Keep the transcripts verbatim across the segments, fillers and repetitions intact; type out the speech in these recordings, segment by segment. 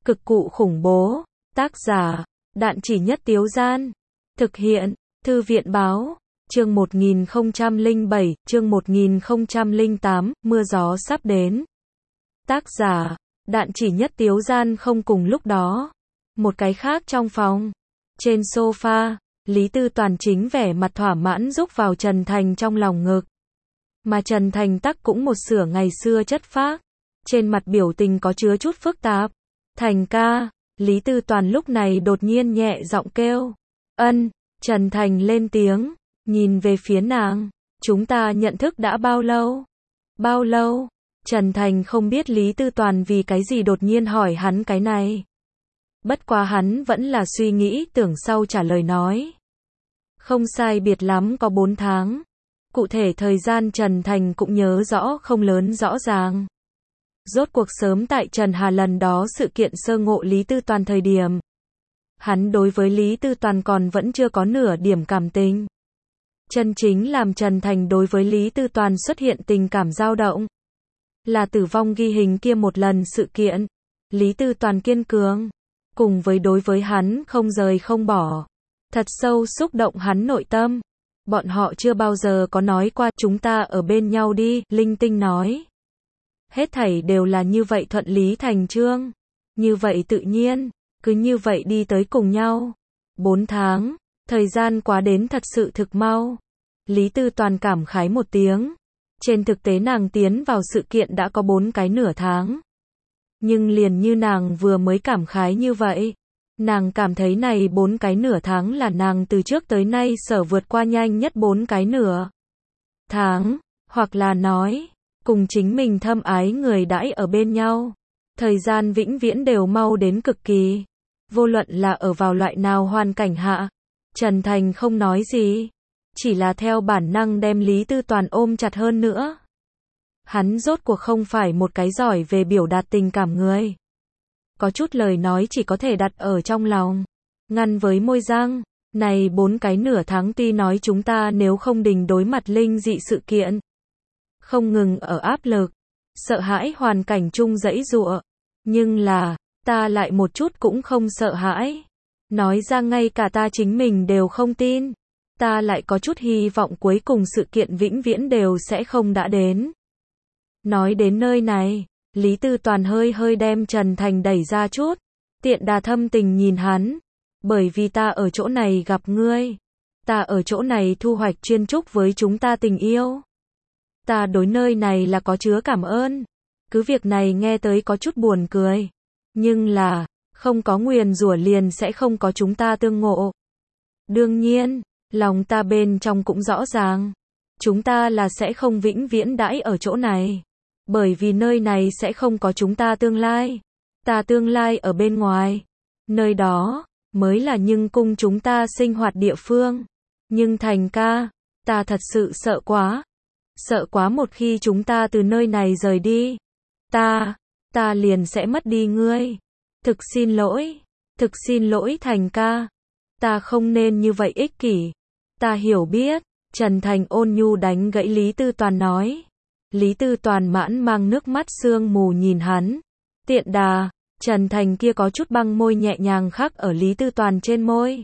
Cực cụ khủng bố. Tác giả, Đạn Chỉ Nhất Tiếu Gian. Thực hiện, Thư viện báo. Chương một nghìn không trăm lẻ bảy, chương một nghìn không trăm lẻ tám, mưa gió sắp đến. Tác giả, Đạn Chỉ Nhất Tiếu Gian. Không cùng lúc đó. Một cái khác trong phòng. Trên sofa, Lý Tư Toàn chính vẻ mặt thỏa mãn rúc vào Trần Thành trong lòng ngực. Mà Trần Thành tắc cũng một sửa ngày xưa chất phác. Trên mặt biểu tình có chứa chút phức tạp. Thành ca, Lý Tư Toàn lúc này đột nhiên nhẹ giọng kêu. Ân, Trần Thành lên tiếng, nhìn về phía nàng. Chúng ta nhận thức đã bao lâu? Bao lâu? Trần Thành không biết Lý Tư Toàn vì cái gì đột nhiên hỏi hắn cái này. Bất quá hắn vẫn là suy nghĩ tưởng sau trả lời nói. Không sai biệt lắm có bốn tháng. Cụ thể thời gian Trần Thành cũng nhớ rõ không lớn rõ ràng. Rốt cuộc sớm tại Trần Hà lần đó sự kiện sơ ngộ Lý Tư Toàn thời điểm. Hắn đối với Lý Tư Toàn còn vẫn chưa có nửa điểm cảm tình. Chân chính làm Trần Thành đối với Lý Tư Toàn xuất hiện tình cảm dao động. Là tử vong ghi hình kia một lần sự kiện. Lý Tư Toàn kiên cường. Cùng với đối với hắn không rời không bỏ. Thật sâu xúc động hắn nội tâm. Bọn họ chưa bao giờ có nói qua chúng ta ở bên nhau đi, linh tinh nói. Hết thảy đều là như vậy thuận lý thành chương. Như vậy tự nhiên, cứ như vậy đi tới cùng nhau. Bốn tháng, thời gian quá đến thật sự thực mau. Lý Tư Toàn cảm khái một tiếng. Trên thực tế nàng tiến vào sự kiện đã có bốn cái nửa tháng. Nhưng liền như nàng vừa mới cảm khái như vậy. Nàng cảm thấy này bốn cái nửa tháng là nàng từ trước tới nay sở vượt qua nhanh nhất bốn cái nửa tháng. Hoặc là nói, cùng chính mình thâm ái người đãi ở bên nhau. Thời gian vĩnh viễn đều mau đến cực kỳ. Vô luận là ở vào loại nào hoàn cảnh hạ. Trần Thành không nói gì. Chỉ là theo bản năng đem Lý Tư Toàn ôm chặt hơn nữa. Hắn rốt cuộc không phải một cái giỏi về biểu đạt tình cảm người. Có chút lời nói chỉ có thể đặt ở trong lòng. Ngăn với môi răng. Này bốn cái nửa tháng tuy nói chúng ta nếu không đình đối mặt linh dị sự kiện. Không ngừng ở áp lực. Sợ hãi hoàn cảnh chung dãy dụa. Nhưng là, ta lại một chút cũng không sợ hãi. Nói ra ngay cả ta chính mình đều không tin. Ta lại có chút hy vọng cuối cùng sự kiện vĩnh viễn đều sẽ không đã đến. Nói đến nơi này, Lý Tư Toàn hơi hơi đem Trần Thành đẩy ra chút. Tiện đà thâm tình nhìn hắn. Bởi vì ta ở chỗ này gặp ngươi. Ta ở chỗ này thu hoạch chuyên chúc với chúng ta tình yêu. Ta đối nơi này là có chứa cảm ơn. Cứ việc này nghe tới có chút buồn cười. Nhưng là, không có nguyền rủa liền sẽ không có chúng ta tương ngộ. Đương nhiên, lòng ta bên trong cũng rõ ràng. Chúng ta là sẽ không vĩnh viễn đãi ở chỗ này. Bởi vì nơi này sẽ không có chúng ta tương lai. Ta tương lai ở bên ngoài. Nơi đó, mới là nhưng cung chúng ta sinh hoạt địa phương. Nhưng Thành ca, ta thật sự sợ quá. Sợ quá một khi chúng ta từ nơi này rời đi. Ta, ta liền sẽ mất đi ngươi. Thực xin lỗi. Thực xin lỗi Thành ca. Ta không nên như vậy ích kỷ. Ta hiểu biết. Trần Thành ôn nhu đánh gãy Lý Tư Toàn nói. Lý Tư Toàn mãn mang nước mắt sương mù nhìn hắn. Tiện đà, Trần Thành kia có chút băng môi nhẹ nhàng khắc ở Lý Tư Toàn trên môi.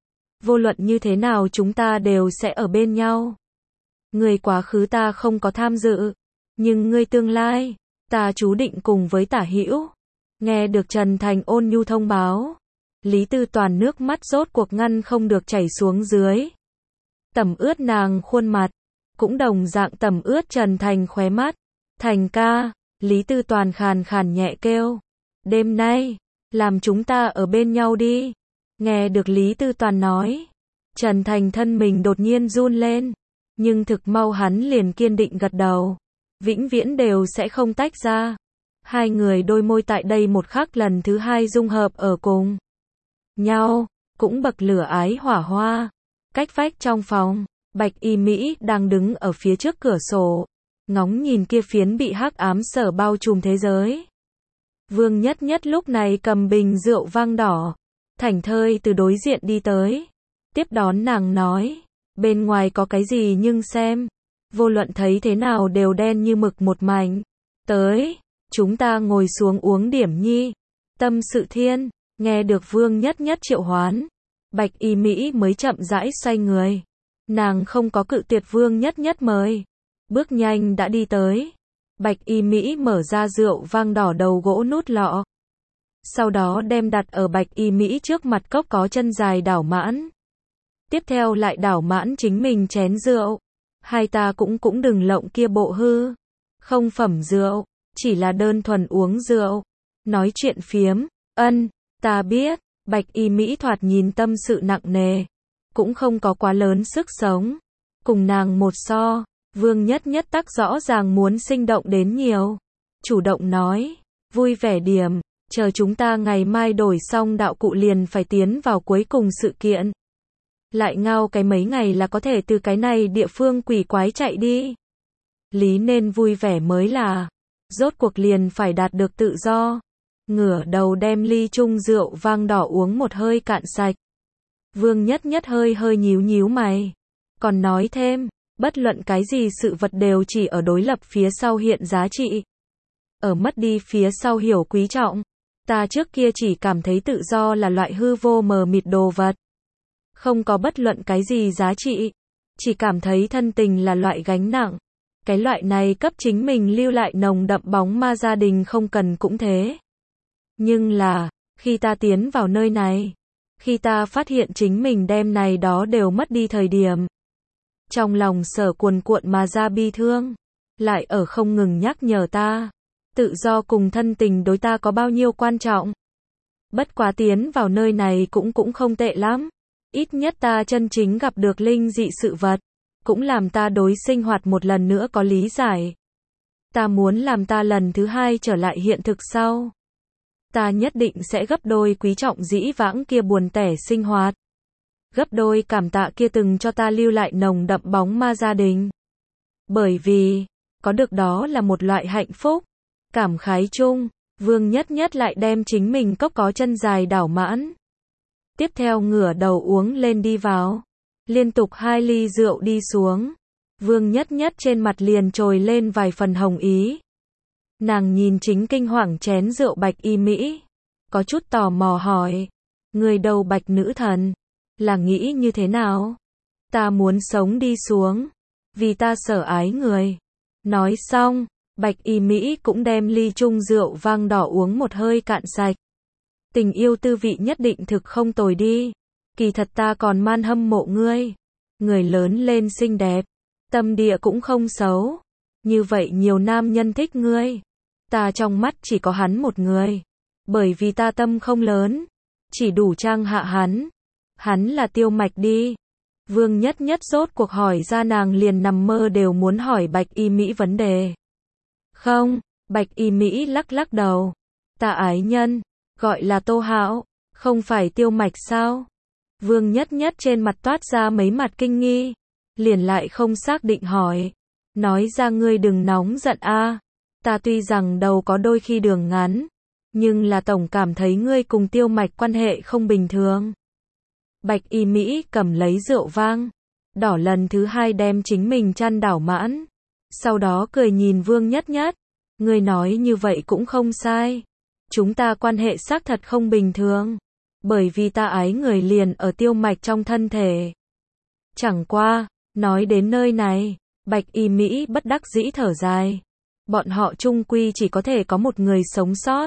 Vô luận như thế nào chúng ta đều sẽ ở bên nhau. Người quá khứ ta không có tham dự. Nhưng ngươi tương lai, ta chú định cùng với Tả Hữu. Nghe được Trần Thành ôn nhu thông báo. Lý Tư Toàn nước mắt rốt cuộc ngăn không được chảy xuống dưới. Tẩm ướt nàng khuôn mặt. Cũng đồng dạng tẩm ướt Trần Thành khóe mắt. Thành ca, Lý Tư Toàn khàn khàn nhẹ kêu. Đêm nay, làm chúng ta ở bên nhau đi. Nghe được Lý Tư Toàn nói. Trần Thành thân mình đột nhiên run lên. Nhưng thực mau hắn liền kiên định gật đầu. Vĩnh viễn đều sẽ không tách ra. Hai người đôi môi tại đây một khắc lần thứ hai dung hợp ở cùng nhau. Cũng bậc lửa ái hỏa hoa. Cách vách trong phòng. Bạch Y Mỹ đang đứng ở phía trước cửa sổ. Ngóng nhìn kia phiến bị hắc ám sở bao trùm thế giới. Vương Nhất Nhất lúc này cầm bình rượu vang đỏ. Thảnh thơi từ đối diện đi tới. Tiếp đón nàng nói. Bên ngoài có cái gì nhưng xem. Vô luận thấy thế nào đều đen như mực một mảnh. Tới, chúng ta ngồi xuống uống điểm nhi. tâm sự thiên, nghe được Vương Nhất Nhất triệu hoán. Bạch Y Mỹ mới chậm rãi xoay người. Nàng không có cự tuyệt Vương Nhất Nhất mời. Bước nhanh đã đi tới. Bạch Y Mỹ mở ra rượu vang đỏ đầu gỗ nút lọ. Sau đó đem đặt ở Bạch Y Mỹ trước mặt cốc có chân dài đảo mãn. Tiếp theo lại đảo mãn chính mình chén rượu. Hai ta cũng cũng đừng lộng kia bộ hư. Không phẩm rượu, chỉ là đơn thuần uống rượu. Nói chuyện phiếm, ân, ta biết. Bạch Y Mỹ thoạt nhìn tâm sự nặng nề. Cũng không có quá lớn sức sống. Cùng nàng một so, Vương Nhất Nhất tắc rõ ràng muốn sinh động đến nhiều. Chủ động nói, vui vẻ điểm, chờ chúng ta ngày mai đổi xong đạo cụ liền phải tiến vào cuối cùng sự kiện. Lại ngao cái mấy ngày là có thể từ cái này địa phương quỷ quái chạy đi. Lý nên vui vẻ mới là, rốt cuộc liền phải đạt được tự do. Ngửa đầu đem ly chung rượu vang đỏ uống một hơi cạn sạch. Vương Nhất Nhất hơi hơi nhíu nhíu mày. Còn nói thêm, bất luận cái gì sự vật đều chỉ ở đối lập phía sau hiện giá trị. Ở mất đi phía sau hiểu quý trọng. Ta trước kia chỉ cảm thấy tự do là loại hư vô mờ mịt đồ vật. Không có bất luận cái gì giá trị. Chỉ cảm thấy thân tình là loại gánh nặng. Cái loại này cấp chính mình lưu lại nồng đậm bóng ma gia đình không cần cũng thế. Nhưng là, khi ta tiến vào nơi này, khi ta phát hiện chính mình đem này đó đều mất đi thời điểm, trong lòng sở cuồn cuộn mà ra bi thương, lại ở không ngừng nhắc nhở ta, tự do cùng thân tình đối ta có bao nhiêu quan trọng. Bất quá tiến vào nơi này cũng cũng không tệ lắm, ít nhất ta chân chính gặp được linh dị sự vật, cũng làm ta đối sinh hoạt một lần nữa có lý giải. Ta muốn làm ta lần thứ hai trở lại hiện thực sau. Ta nhất định sẽ gấp đôi quý trọng dĩ vãng kia buồn tẻ sinh hoạt. Gấp đôi cảm tạ kia từng cho ta lưu lại nồng đậm bóng ma gia đình. Bởi vì, có được đó là một loại hạnh phúc. Cảm khái chung, Vương Nhất Nhất lại đem chính mình cốc có chân dài đảo mãn. Tiếp theo ngửa đầu uống lên đi vào. Liên tục hai ly rượu đi xuống. Vương Nhất Nhất trên mặt liền trồi lên vài phần hồng ý. Nàng nhìn chính kinh hoàng chén rượu Bạch Y Mỹ. Có chút tò mò hỏi. Người đầu Bạch nữ thần. Là nghĩ như thế nào? Ta muốn sống đi xuống. Vì ta sở ái người. Nói xong, Bạch Y Mỹ cũng đem ly chung rượu vang đỏ uống một hơi cạn sạch. Tình yêu tư vị nhất định thực không tồi đi. Kỳ thật ta còn man hâm mộ ngươi. Người lớn lên xinh đẹp. Tâm địa cũng không xấu. Như vậy nhiều nam nhân thích ngươi. Ta trong mắt chỉ có hắn một người. Bởi vì ta tâm không lớn. Chỉ đủ trang hạ hắn. Hắn là Tiêu Mạch đi. Vương Nhất Nhất rốt cuộc hỏi ra nàng liền nằm mơ đều muốn hỏi Bạch Y Mỹ vấn đề. Không, Bạch Y Mỹ lắc lắc đầu. Ta ái nhân, gọi là Tô Hạo, không phải Tiêu Mạch sao? Vương Nhất Nhất trên mặt toát ra mấy mặt kinh nghi. Liền lại không xác định hỏi. Nói ra ngươi đừng nóng giận a. Ta tuy rằng đầu có đôi khi đường ngắn, nhưng là tổng cảm thấy ngươi cùng Tiêu Mạch quan hệ không bình thường. Bạch Y Mỹ cầm lấy rượu vang đỏ lần thứ hai đem chính mình chăn đảo mãn. Sau đó cười nhìn Vương Nhất Nhất. Ngươi nói như vậy cũng không sai. Chúng ta quan hệ xác thật không bình thường. Bởi vì ta ái người liền ở Tiêu Mạch trong thân thể. Chẳng qua, nói đến nơi này, Bạch Y Mỹ bất đắc dĩ thở dài. Bọn họ chung quy chỉ có thể có một người sống sót.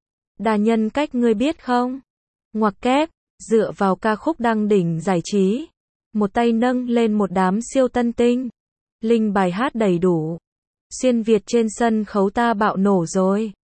Đa nhân cách ngươi biết không? Ngoặc kép, dựa vào ca khúc đăng đỉnh giải trí. Một tay nâng lên một đám siêu tân tinh. Linh bài hát đầy đủ. Xuyên Việt trên sân khấu ta bạo nổ rồi.